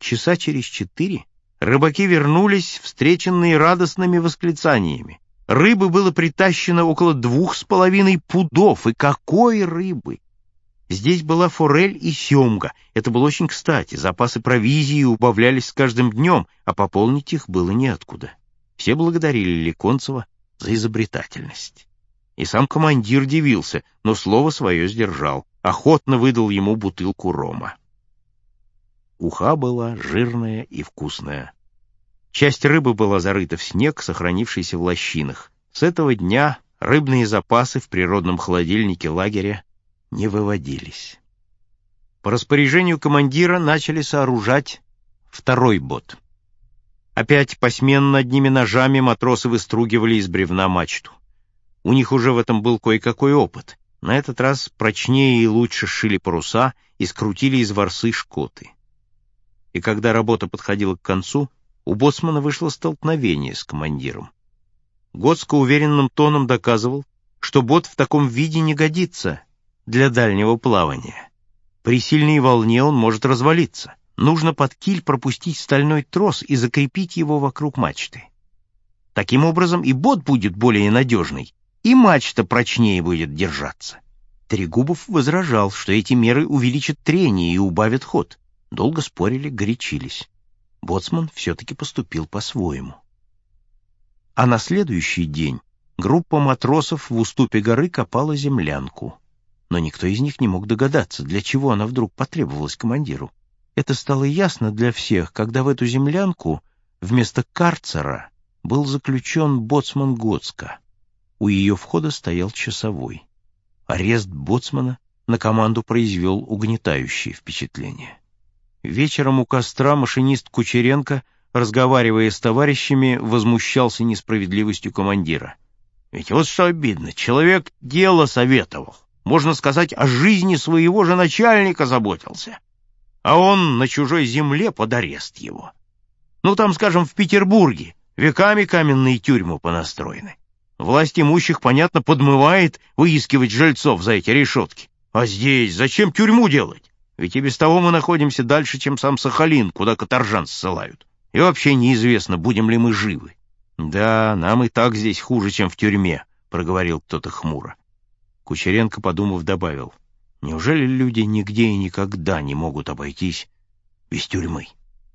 Часа через 4 рыбаки вернулись, встреченные радостными восклицаниями. Рыбы было притащено около 2,5 пудов, и какой рыбы! Здесь была форель и семга. Это было очень кстати. Запасы провизии убавлялись с каждым днем, а пополнить их было неоткуда. Все благодарили Леконцева за изобретательность. И сам командир дивился, но слово свое сдержал. Охотно выдал ему бутылку рома. Уха была жирная и вкусная. Часть рыбы была зарыта в снег, сохранившийся в лощинах. С этого дня рыбные запасы в природном холодильнике лагеря не выводились. По распоряжению командира начали сооружать второй бот. Опять посменно одними ножами матросы выстругивали из бревна мачту. У них уже в этом был кое-какой опыт. На этот раз прочнее и лучше сшили паруса и скрутили из ворсы шкоты. И когда работа подходила к концу, у боцмана вышло столкновение с командиром. Гоцко уверенным тоном доказывал, что бот в таком виде не годится для дальнего плавания. При сильной волне он может развалиться. Нужно под киль пропустить стальной трос и закрепить его вокруг мачты. Таким образом и бот будет более надежный, и мачта прочнее будет держаться. Трегубов возражал, что эти меры увеличат трение и убавят ход. Долго спорили, горячились. Боцман все-таки поступил по-своему. А на следующий день группа матросов в уступе горы копала землянку. Но никто из них не мог догадаться, для чего она вдруг потребовалась командиру. Это стало ясно для всех, когда в эту землянку вместо карцера был заключен боцман Гоцко. У ее входа стоял часовой. Арест боцмана на команду произвел угнетающее впечатление. Вечером у костра машинист Кучеренко, разговаривая с товарищами, возмущался несправедливостью командира. Ведь вот что обидно, человек дело советовал. Можно сказать, о жизни своего же начальника заботился. А он на чужой земле под арест его. Ну, там, скажем, в Петербурге веками каменные тюрьмы понастроены. Власть имущих, понятно, подмывает выискивать жильцов за эти решетки. А здесь зачем тюрьму делать? Ведь и без того мы находимся дальше, чем сам Сахалин, куда каторжан ссылают. И вообще неизвестно, будем ли мы живы. Да, нам и так здесь хуже, чем в тюрьме, проговорил кто-то хмуро. Кучеренко, подумав, добавил: неужели люди нигде и никогда не могут обойтись без тюрьмы?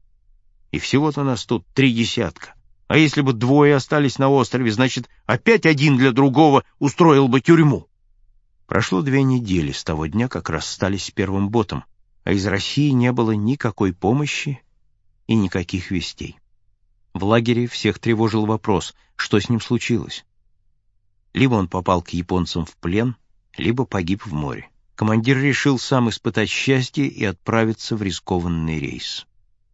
И всего-то нас тут 3 десятка. А если бы 2 остались на острове, значит, опять один для другого устроил бы тюрьму. Прошло 2 недели с того дня, как расстались с первым ботом, а из России не было никакой помощи и никаких вестей. В лагере всех тревожил вопрос, что с ним случилось. Либо он попал к японцам в плен, либо погиб в море. Командир решил сам испытать счастье и отправиться в рискованный рейс.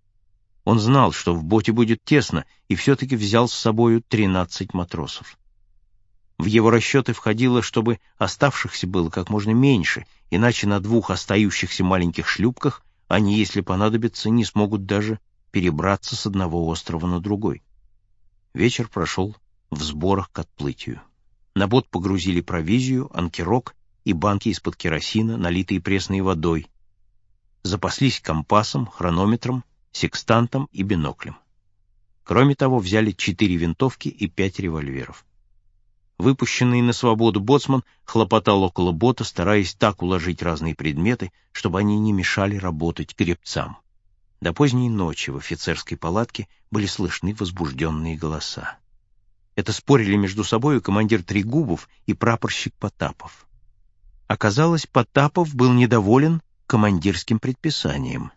Он знал, что в боте будет тесно, и все-таки взял с собою 13 матросов. В его расчеты входило, чтобы оставшихся было как можно меньше, иначе на 2 остающихся маленьких шлюпках они, если понадобится, не смогут даже перебраться с одного острова на другой. Вечер прошел в сборах к отплытию. На бот погрузили провизию, анкерок и банки из-под керосина, налитые пресной водой. Запаслись компасом, хронометром, секстантом и биноклем. Кроме того, взяли 4 винтовки и 5 револьверов. Выпущенный на свободу боцман хлопотал около бота, стараясь так уложить разные предметы, чтобы они не мешали работать гребцам. До поздней ночи в офицерской палатке были слышны возбужденные голоса. Это спорили между собой командир Трегубов и прапорщик Потапов. Оказалось, Потапов был недоволен командирским предписанием.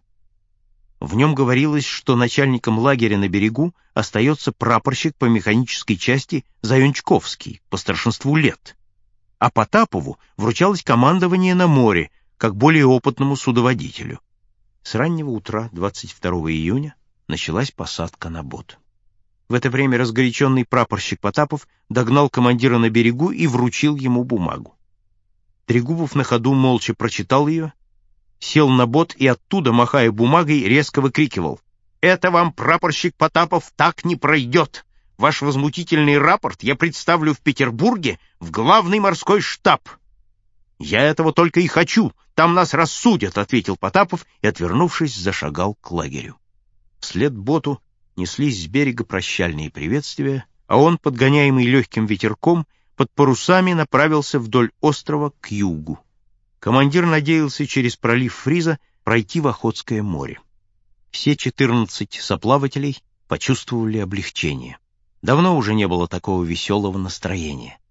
В нем говорилось, что начальником лагеря на берегу остается прапорщик по механической части Заюнчковский, по старшинству лет, а Потапову вручалось командование на море, как более опытному судоводителю. С раннего утра 22 июня началась посадка на бот. В это время разгоряченный прапорщик Потапов догнал командира на берегу и вручил ему бумагу. Трегубов на ходу молча прочитал ее, сел на бот и оттуда, махая бумагой, резко выкрикивал: «Это вам, прапорщик Потапов, так не пройдет! Ваш возмутительный рапорт я представлю в Петербурге в главный морской штаб!» «Я этого только и хочу, там нас рассудят», — ответил Потапов и, отвернувшись, зашагал к лагерю. Вслед боту неслись с берега прощальные приветствия, а он, подгоняемый легким ветерком, под парусами направился вдоль острова к югу. Командир надеялся через пролив Фриза пройти в Охотское море. Все 14 соплавателей почувствовали облегчение. Давно уже не было такого веселого настроения.